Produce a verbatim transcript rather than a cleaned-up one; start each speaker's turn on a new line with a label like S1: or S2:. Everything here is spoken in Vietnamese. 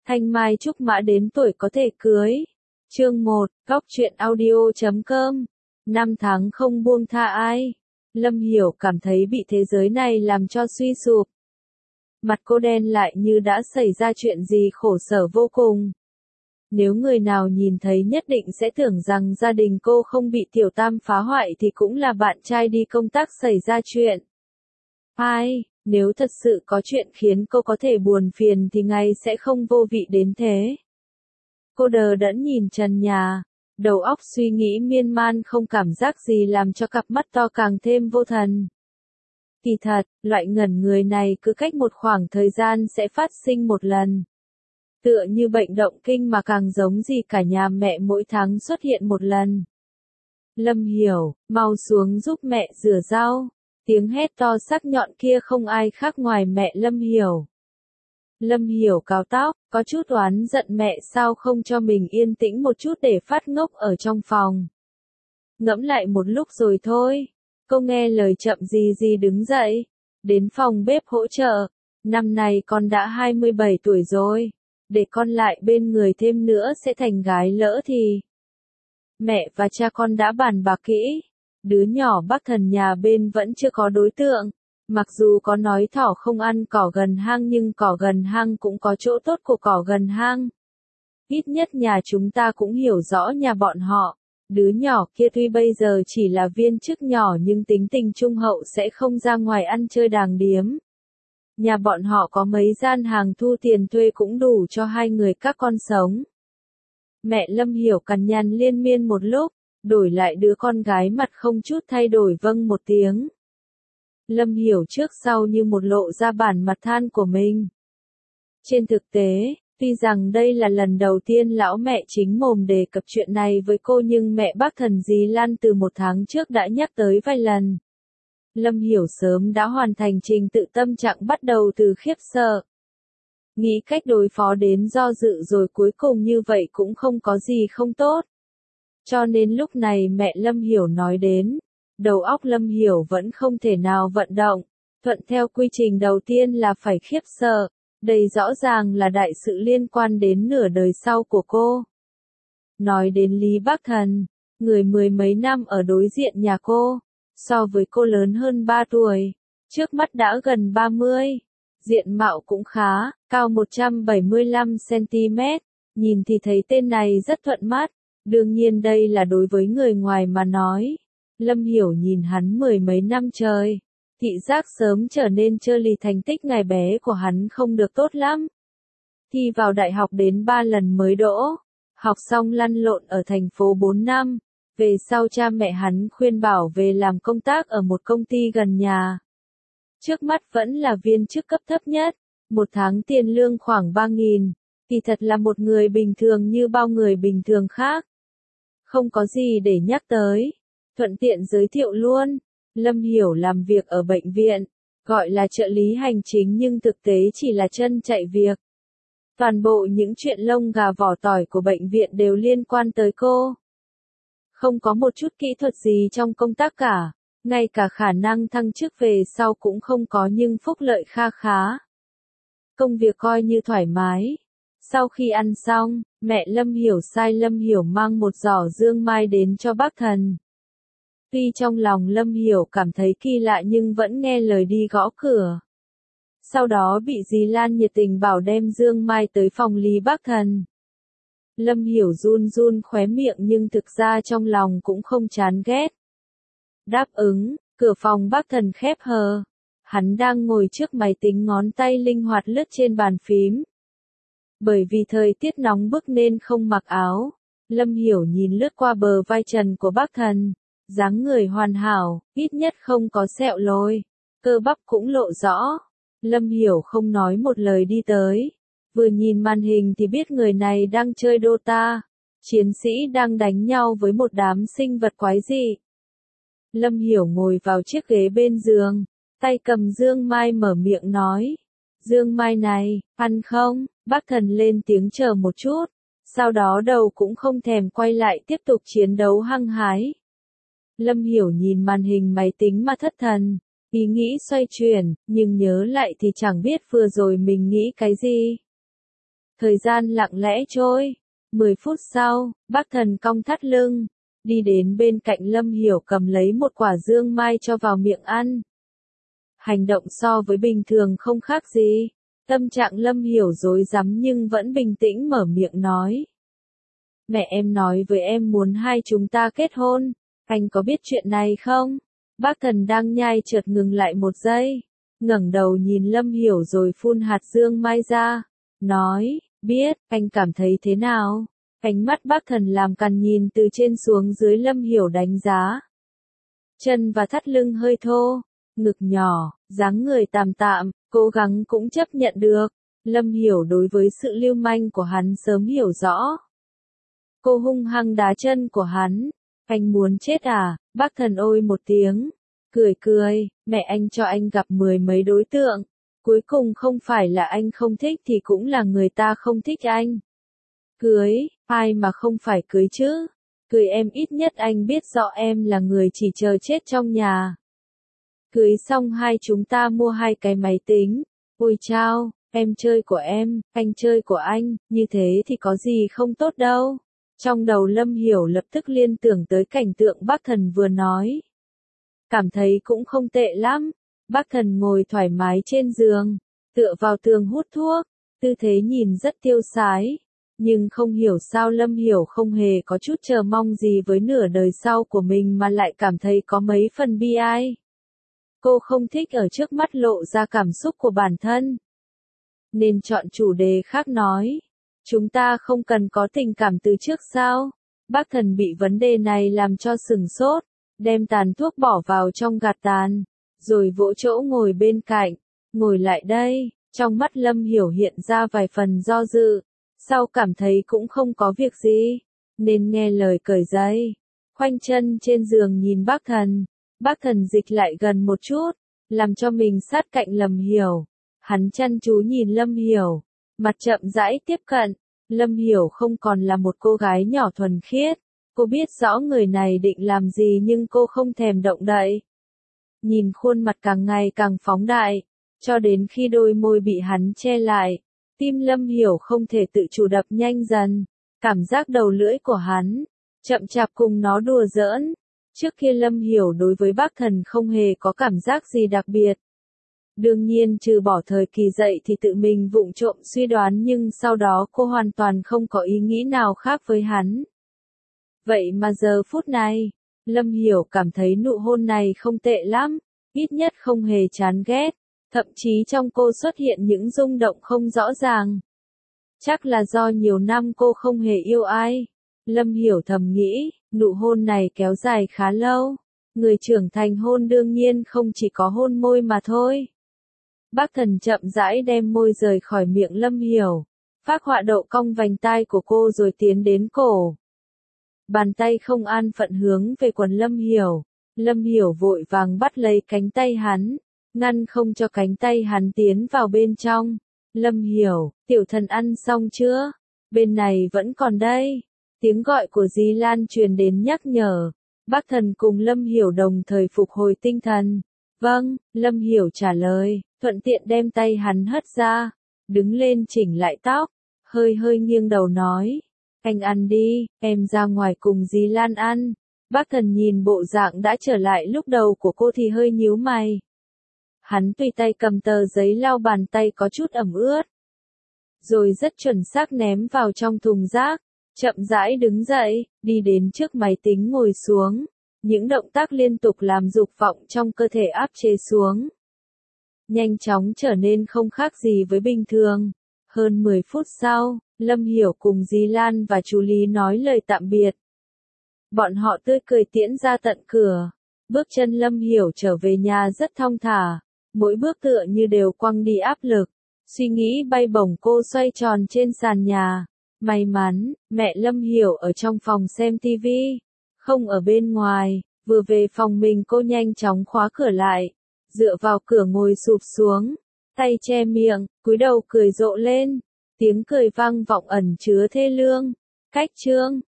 S1: Thanh mai trúc mã đến tuổi có thể cưới. Chương một, Góc truyện audio chấm com. Năm tháng không buông tha ai. Lâm Hiểu cảm thấy bị thế giới này làm cho suy sụp. Mặt cô đen lại như đã xảy ra chuyện gì khổ sở vô cùng. Nếu người nào nhìn thấy nhất định sẽ tưởng rằng gia đình cô không bị Tiểu Tam phá hoại thì cũng là bạn trai đi công tác xảy ra chuyện. Ai, nếu thật sự có chuyện khiến cô có thể buồn phiền thì ngày sẽ không vô vị đến thế. Cô đờ đẫn nhìn trần nhà, đầu óc suy nghĩ miên man không cảm giác gì làm cho cặp mắt to càng thêm vô thần. Kỳ thật, loại ngẩn người này cứ cách một khoảng thời gian sẽ phát sinh một lần. Tựa như bệnh động kinh mà càng giống gì cả nhà mẹ mỗi tháng xuất hiện một lần. Lâm Hiểu, mau xuống giúp mẹ rửa rau. Tiếng hét to sắc nhọn kia không ai khác ngoài mẹ Lâm Hiểu. Lâm Hiểu cào tóc, có chút oán giận mẹ sao không cho mình yên tĩnh một chút để phát ngốc ở trong phòng. Ngẫm lại một lúc rồi thôi. Cô nghe lời chậm gì gì đứng dậy. Đến phòng bếp hỗ trợ. Năm nay con đã hai mươi bảy tuổi rồi. Để con lại bên người thêm nữa sẽ thành gái lỡ thì. Mẹ và cha con đã bàn bạc kỹ. Đứa nhỏ Bắc Thần nhà bên vẫn chưa có đối tượng. Mặc dù có nói thỏ không ăn cỏ gần hang nhưng cỏ gần hang cũng có chỗ tốt của cỏ gần hang. Ít nhất nhà chúng ta cũng hiểu rõ nhà bọn họ. Đứa nhỏ kia tuy bây giờ chỉ là viên chức nhỏ nhưng tính tình trung hậu sẽ không ra ngoài ăn chơi đàng điếm. Nhà bọn họ có mấy gian hàng thu tiền thuê cũng đủ cho hai người các con sống. Mẹ Lâm Hiểu cằn nhằn liên miên một lúc, đổi lại đứa con gái mặt không chút thay đổi vâng một tiếng. Lâm Hiểu trước sau như một lộ ra bản mặt than của mình. Trên thực tế, tuy rằng đây là lần đầu tiên lão mẹ chính mồm đề cập chuyện này với cô nhưng mẹ bác Thần Dì Lan từ một tháng trước đã nhắc tới vài lần. Lâm Hiểu sớm đã hoàn thành trình tự tâm trạng bắt đầu từ khiếp sợ. Nghĩ cách đối phó đến do dự rồi cuối cùng như vậy cũng không có gì không tốt. Cho nên lúc này mẹ Lâm Hiểu nói đến, đầu óc Lâm Hiểu vẫn không thể nào vận động, thuận theo quy trình đầu tiên là phải khiếp sợ, đây rõ ràng là đại sự liên quan đến nửa đời sau của cô. Nói đến Lý Bác Thần, người mười mấy năm ở đối diện nhà cô, so với cô lớn hơn ba tuổi, trước mắt đã gần ba mươi, diện mạo cũng khá, cao một trăm bảy mươi lăm xăng ti mét, nhìn thì thấy tên này rất thuận mắt, đương nhiên đây là đối với người ngoài mà nói. Lâm Hiểu nhìn hắn mười mấy năm trời, thị giác sớm trở nên trơ lì, thành tích ngày bé của hắn không được tốt lắm. Thi vào đại học đến ba lần mới đỗ, học xong lăn lộn ở thành phố bốn năm, về sau cha mẹ hắn khuyên bảo về làm công tác ở một công ty gần nhà. Trước mắt vẫn là viên chức cấp thấp nhất, một tháng tiền lương khoảng ba nghìn, thì thật là một người bình thường như bao người bình thường khác. Không có gì để nhắc tới. Thuận tiện giới thiệu luôn, Lâm Hiểu làm việc ở bệnh viện, gọi là trợ lý hành chính nhưng thực tế chỉ là chân chạy việc. Toàn bộ những chuyện lông gà vỏ tỏi của bệnh viện đều liên quan tới cô. Không có một chút kỹ thuật gì trong công tác cả, ngay cả khả năng thăng chức về sau cũng không có nhưng phúc lợi kha khá. Công việc coi như thoải mái. Sau khi ăn xong, mẹ Lâm Hiểu sai Lâm Hiểu mang một giỏ dương mai đến cho bác Thần. Tuy trong lòng Lâm Hiểu cảm thấy kỳ lạ nhưng vẫn nghe lời đi gõ cửa. Sau đó bị dì Lan nhiệt tình bảo đem dương mai tới phòng Lý Bác Thần. Lâm Hiểu run run khóe miệng nhưng thực ra trong lòng cũng không chán ghét. Đáp ứng, cửa phòng Bác Thần khép hờ. Hắn đang ngồi trước máy tính, ngón tay linh hoạt lướt trên bàn phím. Bởi vì thời tiết nóng bức nên không mặc áo, Lâm Hiểu nhìn lướt qua bờ vai trần của Bác Thần. Dáng người hoàn hảo, ít nhất không có sẹo lồi, cơ bắp cũng lộ rõ. Lâm Hiểu không nói một lời đi tới. Vừa nhìn màn hình thì biết người này đang chơi Dota. Chiến sĩ đang đánh nhau với một đám sinh vật quái dị. Lâm Hiểu ngồi vào chiếc ghế bên giường, tay cầm dương mai mở miệng nói. Dương mai này, ăn không? Bác Thần lên tiếng chờ một chút. Sau đó đầu cũng không thèm quay lại tiếp tục chiến đấu hăng hái. Lâm Hiểu nhìn màn hình máy tính mà thất thần, ý nghĩ xoay chuyển, nhưng nhớ lại thì chẳng biết vừa rồi mình nghĩ cái gì. Thời gian lặng lẽ trôi. Mười phút sau, bác Thần cong thắt lưng, đi đến bên cạnh Lâm Hiểu cầm lấy một quả dương mai cho vào miệng ăn. Hành động so với bình thường không khác gì. Tâm trạng Lâm Hiểu rối rắm nhưng vẫn bình tĩnh mở miệng nói. Mẹ em nói với em muốn hai chúng ta kết hôn, anh có biết chuyện này không? Bác Thần đang nhai chợt ngừng lại một giây, ngẩng đầu nhìn Lâm Hiểu rồi phun hạt dương mai ra, nói, biết, anh cảm thấy thế nào? Ánh mắt bác Thần làm cằn nhìn từ trên xuống dưới Lâm Hiểu đánh giá. Chân và thắt lưng hơi thô, ngực nhỏ, dáng người tạm tạm, cố gắng cũng chấp nhận được. Lâm Hiểu đối với sự lưu manh của hắn sớm hiểu rõ. Cô hung hăng đá chân của hắn. Anh muốn chết à? Bác Thần ôi một tiếng, cười cười, mẹ anh cho anh gặp mười mấy đối tượng. Cuối cùng không phải là anh không thích thì cũng là người ta không thích anh. Cưới, ai mà không phải cưới chứ? Cưới em ít nhất anh biết rõ em là người chỉ chờ chết trong nhà. Cưới xong hai chúng ta mua hai cái máy tính. Ôi chao, em chơi của em, anh chơi của anh, như thế thì có gì không tốt đâu. Trong đầu Lâm Hiểu lập tức liên tưởng tới cảnh tượng bác Thần vừa nói. Cảm thấy cũng không tệ lắm. Bác Thần ngồi thoải mái trên giường, tựa vào tường hút thuốc, tư thế nhìn rất tiêu sái. Nhưng không hiểu sao Lâm Hiểu không hề có chút chờ mong gì với nửa đời sau của mình mà lại cảm thấy có mấy phần bi ai. Cô không thích ở trước mắt lộ ra cảm xúc của bản thân. Nên chọn chủ đề khác nói. Chúng ta không cần có tình cảm từ trước sao? Bác Thần bị vấn đề này làm cho sửng sốt, đem tàn thuốc bỏ vào trong gạt tàn, rồi vỗ chỗ ngồi bên cạnh, ngồi lại đây. Trong mắt Lâm Hiểu hiện ra vài phần do dự, sau cảm thấy cũng không có việc gì, nên nghe lời cởi giày, khoanh chân trên giường nhìn bác Thần. Bác Thần dịch lại gần một chút, làm cho mình sát cạnh Lâm Hiểu. Hắn chăm chú nhìn Lâm Hiểu, mặt chậm rãi tiếp cận. Lâm Hiểu không còn là một cô gái nhỏ thuần khiết. Cô biết rõ người này định làm gì nhưng cô không thèm động đậy. Nhìn khuôn mặt càng ngày càng phóng đại, cho đến khi đôi môi bị hắn che lại, tim Lâm Hiểu không thể tự chủ đập nhanh dần. Cảm giác đầu lưỡi của hắn, chậm chạp cùng nó đùa giỡn. Trước kia Lâm Hiểu đối với bác Thần không hề có cảm giác gì đặc biệt. Đương nhiên trừ bỏ thời kỳ dậy thì tự mình vụng trộm suy đoán nhưng sau đó cô hoàn toàn không có ý nghĩ nào khác với hắn. Vậy mà giờ phút này, Lâm Hiểu cảm thấy nụ hôn này không tệ lắm, ít nhất không hề chán ghét, thậm chí trong cô xuất hiện những rung động không rõ ràng. Chắc là do nhiều năm cô không hề yêu ai. Lâm Hiểu thầm nghĩ, nụ hôn này kéo dài khá lâu. Người trưởng thành hôn đương nhiên không chỉ có hôn môi mà thôi. Bác Thần chậm rãi đem môi rời khỏi miệng Lâm Hiểu, phác họa độ cong vành tai của cô rồi tiến đến cổ. Bàn tay không an phận hướng về quần Lâm Hiểu. Lâm Hiểu vội vàng bắt lấy cánh tay hắn, ngăn không cho cánh tay hắn tiến vào bên trong. Lâm Hiểu, tiểu thần ăn xong chưa? Bên này vẫn còn đây. Tiếng gọi của Di Lan truyền đến nhắc nhở. Bác Thần cùng Lâm Hiểu đồng thời phục hồi tinh thần. Vâng, Lâm Hiểu trả lời, thuận tiện đem tay hắn hất ra, đứng lên chỉnh lại tóc, hơi hơi nghiêng đầu nói, anh ăn đi, em ra ngoài cùng Di Lan ăn. Bác Thần nhìn bộ dạng đã trở lại lúc đầu của cô thì hơi nhíu mày. Hắn tùy tay cầm tờ giấy lau bàn tay có chút ẩm ướt, rồi rất chuẩn xác ném vào trong thùng rác, chậm rãi đứng dậy, đi đến trước máy tính ngồi xuống. Những động tác liên tục làm dục vọng trong cơ thể áp chế xuống. Nhanh chóng trở nên không khác gì với bình thường. Hơn mười phút sau, Lâm Hiểu cùng Di Lan và chú Lý nói lời tạm biệt. Bọn họ tươi cười tiễn ra tận cửa. Bước chân Lâm Hiểu trở về nhà rất thong thả. Mỗi bước tựa như đều quăng đi áp lực. Suy nghĩ bay bổng cô xoay tròn trên sàn nhà. May mắn, mẹ Lâm Hiểu ở trong phòng xem tivi. Không ở bên ngoài, vừa về phòng mình cô nhanh chóng khóa cửa lại, dựa vào cửa ngồi sụp xuống, tay che miệng, cúi đầu cười rộ lên, tiếng cười vang vọng ẩn chứa thê lương. Cách chương